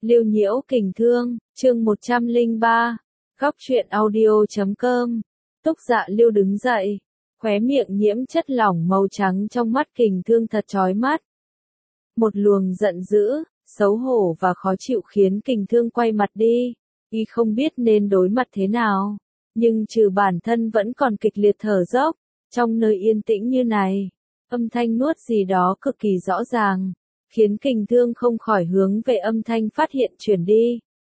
Liêu Nhiễu Kình Thương, chương 103, góc truyện audio.com. Túc Dạ Liêu đứng dậy, khóe miệng nhiễm chất lỏng màu trắng, trong mắt Kình Thương thật chói mắt. Một luồng giận dữ, xấu hổ và khó chịu khiến Kình Thương quay mặt đi, y không biết nên đối mặt thế nào, nhưng trừ bản thân vẫn còn kịch liệt thở dốc, trong nơi yên tĩnh như này, âm thanh nuốt gì đó cực kỳ rõ ràng, khiến Kình Thương không khỏi hướng về âm thanh phát hiện chuyển đi.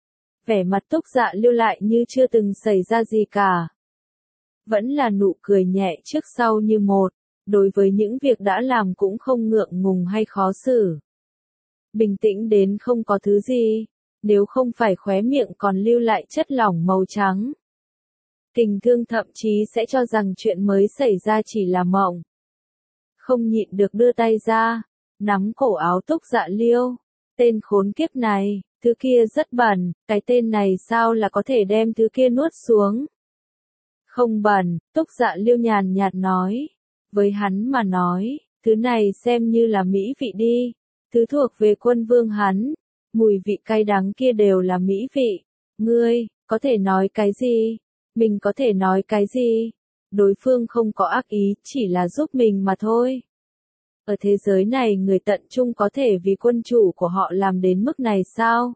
Vẻ mặt Túc Dạ Liêu lại như chưa từng xảy ra gì cả. Vẫn là nụ cười nhẹ trước sau như một, đối với những việc đã làm cũng không ngượng ngùng hay khó xử. Bình tĩnh đến không có thứ gì, nếu không phải khóe miệng còn lưu lại chất lỏng màu trắng. Kình Thương thậm chí sẽ cho rằng chuyện mới xảy ra chỉ là mộng. Không nhịn được đưa tay ra, nắm cổ áo Túc Dạ Liêu. Tên khốn kiếp này, thứ kia rất bẩn, cái tên này sao là có thể đem thứ kia nuốt xuống. Không bẩn, Túc Dạ Liêu nhàn nhạt nói. Với hắn mà nói, thứ này xem như là mỹ vị đi. Thứ thuộc về quân vương hắn, mùi vị cay đắng kia đều là mỹ vị. Ngươi, có thể nói cái gì? Mình có thể nói cái gì? Đối phương không có ác ý, chỉ là giúp mình mà thôi. Ở thế giới này người tận trung có thể vì quân chủ của họ làm đến mức này sao?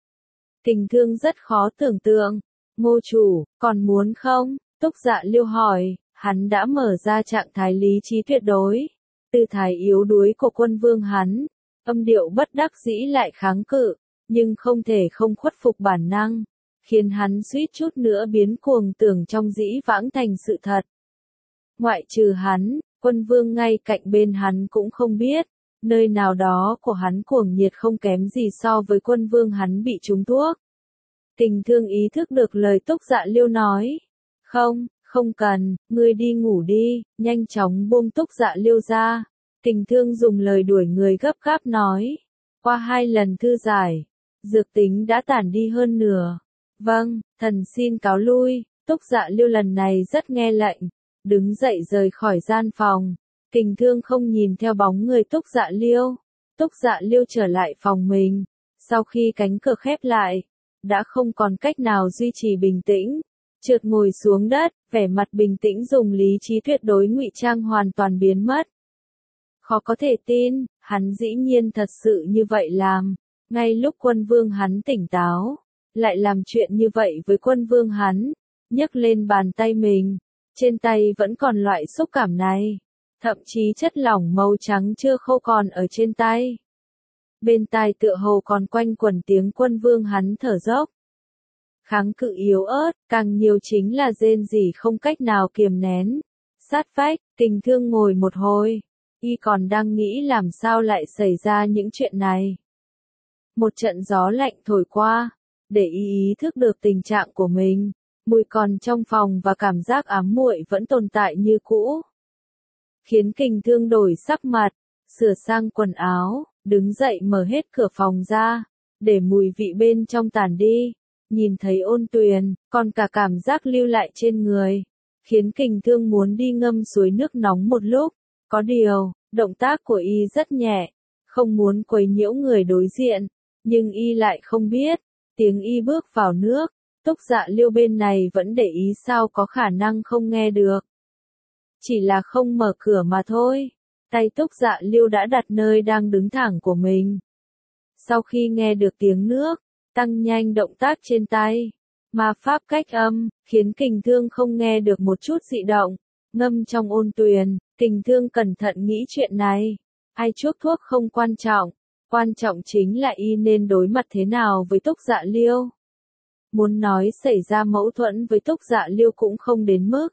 Kình Thương rất khó tưởng tượng. Ngô chủ, còn muốn không? Túc Dạ Liêu hỏi, hắn đã mở ra trạng thái lý trí tuyệt đối. Tư thái yếu đuối của quân vương hắn, âm điệu bất đắc dĩ lại kháng cự, nhưng không thể không khuất phục bản năng, khiến hắn suýt chút nữa biến cuồng tưởng trong dĩ vãng thành sự thật. Ngoại trừ hắn, quân vương ngay cạnh bên hắn cũng không biết, nơi nào đó của hắn cuồng nhiệt không kém gì so với quân vương hắn bị trúng thuốc. Kình Thương ý thức được lời Túc Dạ Liêu nói. Không cần, ngươi đi ngủ đi, nhanh chóng buông Túc Dạ Liêu ra. Kình Thương dùng lời đuổi người gấp gáp nói. Qua 2 lần thư giải, dược tính đã tản đi hơn nửa. Vâng, thần xin cáo lui. Túc Dạ Liêu lần này rất nghe lệnh, đứng dậy rời khỏi gian phòng. Kình Thương không nhìn theo bóng người Túc Dạ Liêu. Túc Dạ Liêu trở lại phòng mình. Sau khi cánh cửa khép lại, đã không còn cách nào duy trì bình tĩnh. Trượt ngồi xuống đất, vẻ mặt bình tĩnh dùng lý trí tuyệt đối ngụy trang hoàn toàn biến mất. Khó có thể tin, hắn dĩ nhiên thật sự như vậy làm. Ngay lúc quân vương hắn tỉnh táo, lại làm chuyện như vậy với quân vương hắn, nhấc lên bàn tay mình. Trên tay vẫn còn loại xúc cảm này. Thậm chí chất lỏng màu trắng chưa khô còn ở trên tay. Bên tai tựa hồ còn quanh quẩn tiếng quân vương hắn thở dốc. Kháng cự yếu ớt, càng nhiều chính là rên rỉ không cách nào kiềm nén. Sát vách, Kình Thương ngồi một hồi. Y còn đang nghĩ làm sao lại xảy ra những chuyện này. Một trận gió lạnh thổi qua, để y ý thức được tình trạng của mình. Mùi còn trong phòng và cảm giác ám muội vẫn tồn tại như cũ. Khiến Kình Thương đổi sắc mặt, sửa sang quần áo, đứng dậy mở hết cửa phòng ra, để mùi vị bên trong tản đi. Nhìn thấy Ôn Tuyền, còn cả cảm giác lưu lại trên người, khiến Kình Thương muốn đi ngâm suối nước nóng một lúc. Có điều, động tác của y rất nhẹ, không muốn quấy nhiễu người đối diện, nhưng y lại không biết, tiếng y bước vào nước, Túc Dạ Liêu bên này vẫn để ý sao có khả năng không nghe được. Chỉ là không mở cửa mà thôi, tay Túc Dạ Liêu đã đặt nơi đang đứng thẳng của mình. Sau khi nghe được tiếng nước, tăng nhanh động tác trên tay, ma pháp cách âm, khiến Kình Thương không nghe được một chút dị động. Ngâm trong Ôn Tuyền, Kình Thương cẩn thận nghĩ chuyện này. Ai chuốc thuốc không quan trọng chính là y nên đối mặt thế nào với Túc Dạ Liêu. Muốn nói xảy ra mâu thuẫn với Túc Dạ Liêu cũng không đến mức.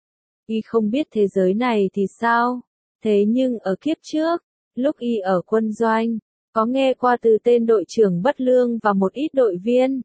Y không biết thế giới này thì sao, thế nhưng ở kiếp trước, lúc y ở quân doanh, có nghe qua từ tên đội trưởng Bất Lương và một ít đội viên.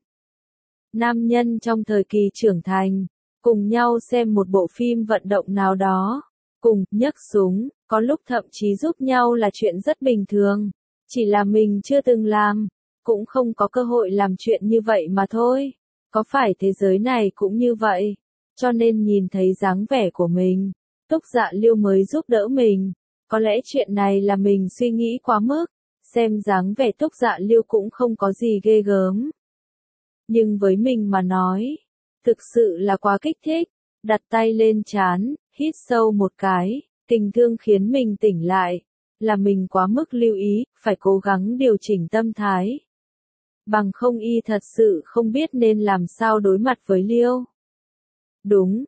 Nam nhân trong thời kỳ trưởng thành, cùng nhau xem một bộ phim vận động nào đó, cùng nhấc súng, có lúc thậm chí giúp nhau là chuyện rất bình thường, chỉ là mình chưa từng làm, cũng không có cơ hội làm chuyện như vậy mà thôi. Có phải thế giới này cũng như vậy, cho nên nhìn thấy dáng vẻ của mình, Túc Dạ Liêu mới giúp đỡ mình. Có lẽ chuyện này là mình suy nghĩ quá mức, xem dáng vẻ Túc Dạ Liêu cũng không có gì ghê gớm. Nhưng với mình mà nói, thực sự là quá kích thích, đặt tay lên trán, hít sâu một cái, tình thương khiến mình tỉnh lại, là mình quá mức lưu ý, phải cố gắng điều chỉnh tâm thái. Bằng không y thật sự không biết nên làm sao đối mặt với Liêu. Đúng,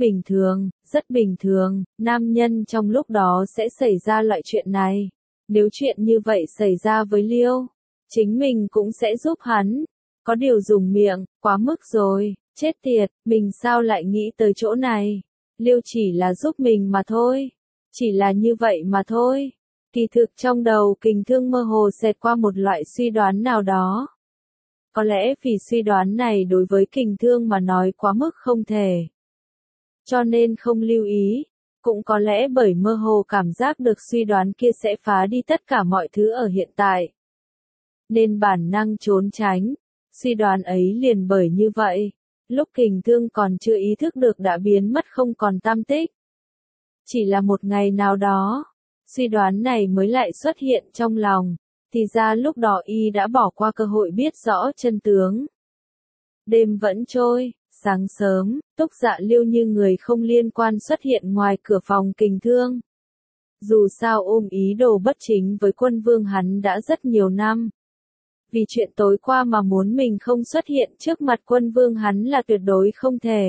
rất bình thường, nam nhân trong lúc đó sẽ xảy ra loại chuyện này. Nếu chuyện như vậy xảy ra với Liêu, chính mình cũng sẽ giúp hắn. Có điều dùng miệng, quá mức rồi, chết tiệt, mình sao lại nghĩ tới chỗ này. Liêu chỉ là giúp mình mà thôi. Chỉ là như vậy mà thôi. Kỳ thực trong đầu Kình Thương mơ hồ xẹt qua một loại suy đoán nào đó. Có lẽ vì suy đoán này đối với Kình Thương mà nói quá mức không thể. Cho nên không lưu ý. Cũng có lẽ bởi mơ hồ cảm giác được suy đoán kia sẽ phá đi tất cả mọi thứ ở hiện tại. Nên bản năng trốn tránh. Suy đoán ấy liền bởi như vậy. Lúc Kình Thương còn chưa ý thức được đã biến mất không còn tăm tích. Chỉ là một ngày nào đó, suy đoán này mới lại xuất hiện trong lòng. Thì ra lúc đó y đã bỏ qua cơ hội biết rõ chân tướng. Đêm vẫn trôi, sáng sớm, Túc Dạ Liêu như người không liên quan xuất hiện ngoài cửa phòng Kình Thương. Dù sao ôm ý đồ bất chính với Quân Vương hắn đã rất nhiều năm. Vì chuyện tối qua mà muốn mình không xuất hiện trước mặt Quân Vương hắn là tuyệt đối không thể.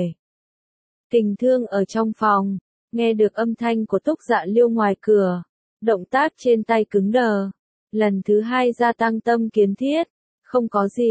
Kình Thương ở trong phòng, nghe được âm thanh của Túc Dạ Liêu ngoài cửa, động tác trên tay cứng đờ. Lần thứ hai gia tăng tâm kiến thiết, không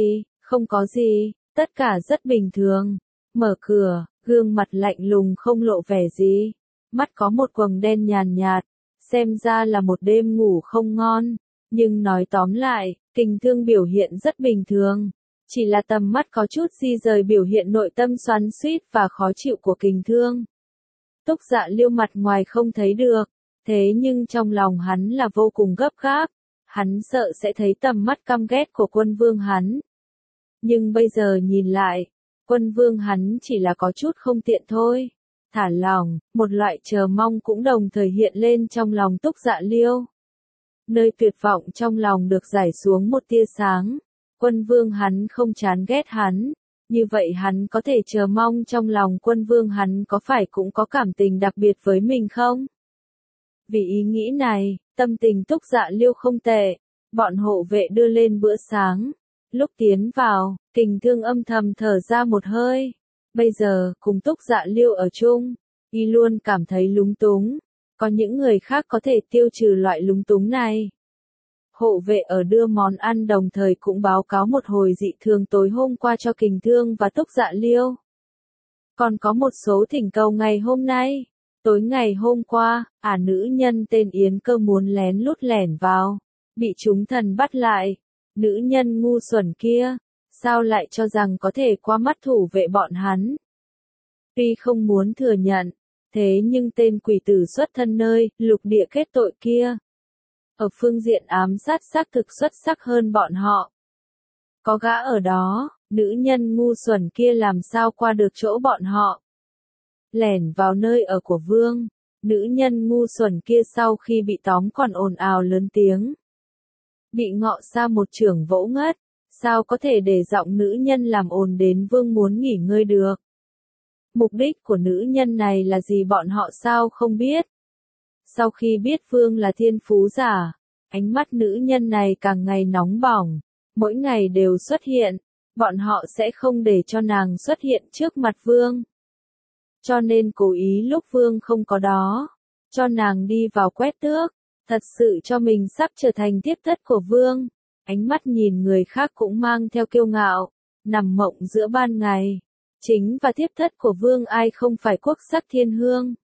có gì, tất cả rất bình thường. Mở cửa, gương mặt lạnh lùng không lộ vẻ gì, mắt có một quầng đen nhàn nhạt, xem ra là một đêm ngủ không ngon. Nhưng nói tóm lại, Kình Thương biểu hiện rất bình thường, chỉ là tầm mắt có chút di rời biểu hiện nội tâm xoắn xuýt và khó chịu của Kình Thương. Túc Dạ Liêu mặt ngoài không thấy được, thế nhưng trong lòng hắn là vô cùng gấp gáp, hắn sợ sẽ thấy tầm mắt căm ghét của Quân Vương hắn. Nhưng bây giờ nhìn lại, Quân Vương hắn chỉ là có chút không tiện thôi. Thả lòng, một loại chờ mong cũng đồng thời hiện lên trong lòng Túc Dạ Liêu. Nơi tuyệt vọng trong lòng được rải xuống một tia sáng. Quân Vương hắn không chán ghét hắn. Như vậy hắn có thể chờ mong trong lòng Quân Vương hắn có phải cũng có cảm tình đặc biệt với mình không? Vì ý nghĩ này, tâm tình Túc Dạ Liêu không tệ. Bọn hộ vệ đưa lên bữa sáng. Lúc tiến vào, Kình Thương âm thầm thở ra một hơi. Bây giờ, cùng Túc Dạ Liêu ở chung, y luôn cảm thấy lúng túng. Có những người khác có thể tiêu trừ loại lúng túng này. Hộ vệ ở đưa món ăn đồng thời cũng báo cáo một hồi dị thường tối hôm qua cho Kình Thương và Túc Dạ Liêu. Còn có một số thỉnh cầu ngày hôm nay. Tối ngày hôm qua, nữ nhân tên Yến Cơ muốn lén lút lẻn vào. Bị chúng thần bắt lại. Nữ nhân ngu xuẩn kia, sao lại cho rằng có thể qua mắt thủ vệ bọn hắn. Tuy không muốn thừa nhận, thế nhưng tên quỷ tử xuất thân nơi, lục địa kết tội kia. Ở phương diện ám sát xác thực xuất sắc hơn bọn họ. Có gã ở đó, nữ nhân ngu xuẩn kia làm sao qua được chỗ bọn họ. Lẻn vào nơi ở của vương, nữ nhân ngu xuẩn kia sau khi bị tóm còn ồn ào lớn tiếng. Bị Ngọ Sa một chưởng vỗ ngất, sao có thể để giọng nữ nhân làm ồn đến vương muốn nghỉ ngơi được. Mục đích của nữ nhân này là gì bọn họ sao không biết. Sau khi biết vương là thiên phú giả, ánh mắt nữ nhân này càng ngày nóng bỏng, mỗi ngày đều xuất hiện, bọn họ sẽ không để cho nàng xuất hiện trước mặt vương. Cho nên cố ý lúc vương không có đó, cho nàng đi vào quét tước. Thật sự cho mình sắp trở thành tiếp thất của vương. Ánh mắt nhìn người khác cũng mang theo kiêu ngạo. Nằm mộng giữa ban ngày. Chính và tiếp thất của vương ai không phải quốc sắc thiên hương.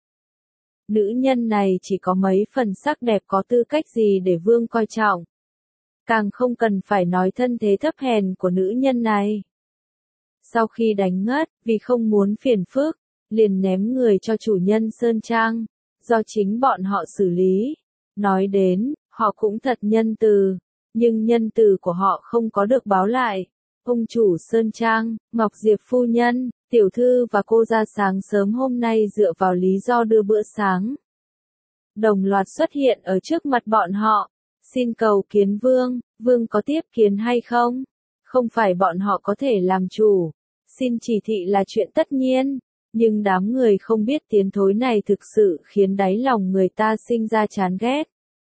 Nữ nhân này chỉ có mấy phần sắc đẹp có tư cách gì để vương coi trọng. Càng không cần phải nói thân thế thấp hèn của nữ nhân này. Sau khi đánh ngất, vì không muốn phiền phức, liền ném người cho chủ nhân Sơn Trang. Do chính bọn họ xử lý. Nói đến, họ cũng thật nhân từ, nhưng nhân từ của họ không có được báo lại. Ông chủ Sơn Trang, Ngọc Diệp phu nhân, tiểu thư và cô ra sáng sớm hôm nay dựa vào lý do đưa bữa sáng. Đồng loạt xuất hiện ở trước mặt bọn họ, Xin cầu kiến vương, vương có tiếp kiến hay không? Không phải bọn họ có thể làm chủ. Xin chỉ thị là chuyện tất nhiên. Nhưng đám người không biết tiến thối này thực sự khiến đáy lòng người ta sinh ra chán ghét.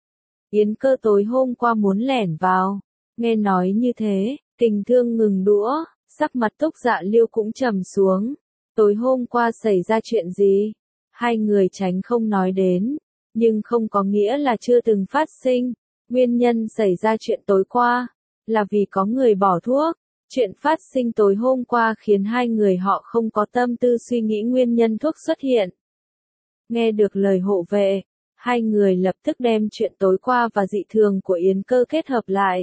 Yến Cơ tối hôm qua muốn lẻn vào. Nghe nói như thế, Kình Thương ngừng đũa, sắc mặt Túc Dạ Liêu cũng trầm xuống. Tối hôm qua xảy ra chuyện gì? Hai người tránh không nói đến, nhưng không có nghĩa là chưa từng phát sinh. Nguyên nhân xảy ra chuyện tối qua, là vì có người bỏ thuốc. Chuyện phát sinh tối hôm qua khiến hai người họ không có tâm tư suy nghĩ nguyên nhân thuốc xuất hiện. Nghe được lời hộ vệ, hai người lập tức đem chuyện tối qua và dị thường của Yến Cơ kết hợp lại.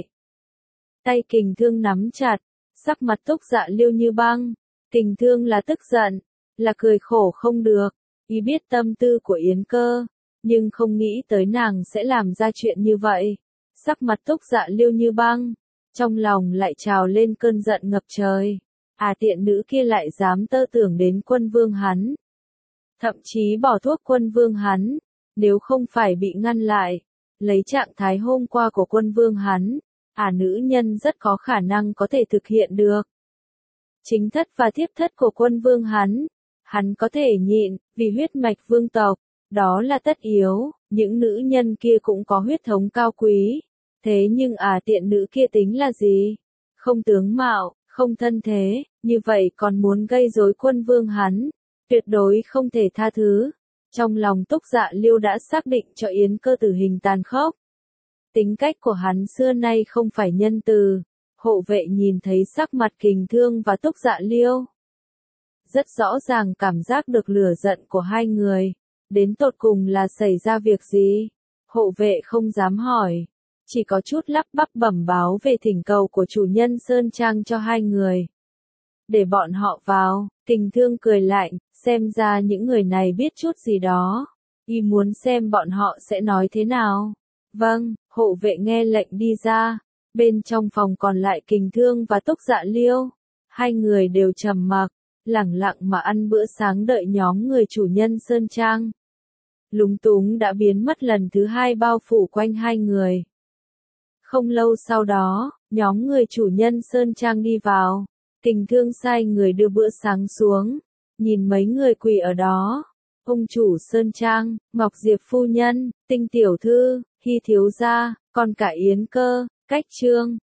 Tay Kình Thương nắm chặt, sắc mặt Túc Dạ Liêu như băng. Kình Thương là tức giận, là cười khổ không được, ý biết tâm tư của Yến Cơ, nhưng không nghĩ tới nàng sẽ làm ra chuyện như vậy. Sắc mặt Túc Dạ Liêu như băng, trong lòng lại trào lên cơn giận ngập trời. À, tiện nữ kia lại dám tơ tưởng đến quân vương hắn. Thậm chí bỏ thuốc quân vương hắn, nếu không phải bị ngăn lại, lấy trạng thái hôm qua của quân vương hắn, nữ nhân rất có khả năng có thể thực hiện được. Chính thất và thiếp thất của quân vương hắn có thể nhịn, vì huyết mạch vương tộc, đó là tất yếu, những nữ nhân kia cũng có huyết thống cao quý. Thế nhưng tiện nữ kia tính là gì? Không tướng mạo, không thân thế, như vậy còn muốn gây rối quân vương hắn, tuyệt đối không thể tha thứ. Trong lòng Túc Dạ Liêu đã xác định cho Yến Cơ tử hình tàn khốc. Tính cách của hắn xưa nay không phải nhân từ. Hộ vệ nhìn thấy sắc mặt Kình Thương và Túc Dạ Liêu, rất rõ ràng cảm giác được lửa giận của hai người. Đến tột cùng là xảy ra việc gì? Hộ vệ không dám hỏi, chỉ có chút lắp bắp bẩm báo về thỉnh cầu của chủ nhân Sơn Trang cho hai người. Để bọn họ vào. Kình Thương cười lạnh, xem ra những người này biết chút gì đó. Y muốn xem bọn họ sẽ nói thế nào. Vâng, hộ vệ nghe lệnh đi ra. Bên trong phòng còn lại Kình Thương và Túc Dạ Liêu. Hai người đều trầm mặc, lẳng lặng mà ăn bữa sáng đợi nhóm người chủ nhân Sơn Trang. Lúng túng đã biến mất lần thứ hai bao phủ quanh hai người. Không lâu sau đó, nhóm người chủ nhân Sơn Trang đi vào. Kình Thương sai người đưa bữa sáng xuống, nhìn mấy người quỳ ở đó. Ông chủ Sơn Trang, Ngọc Diệp phu nhân, Tinh tiểu thư, Hy thiếu gia, còn cả Yến Cơ, Cách Trương,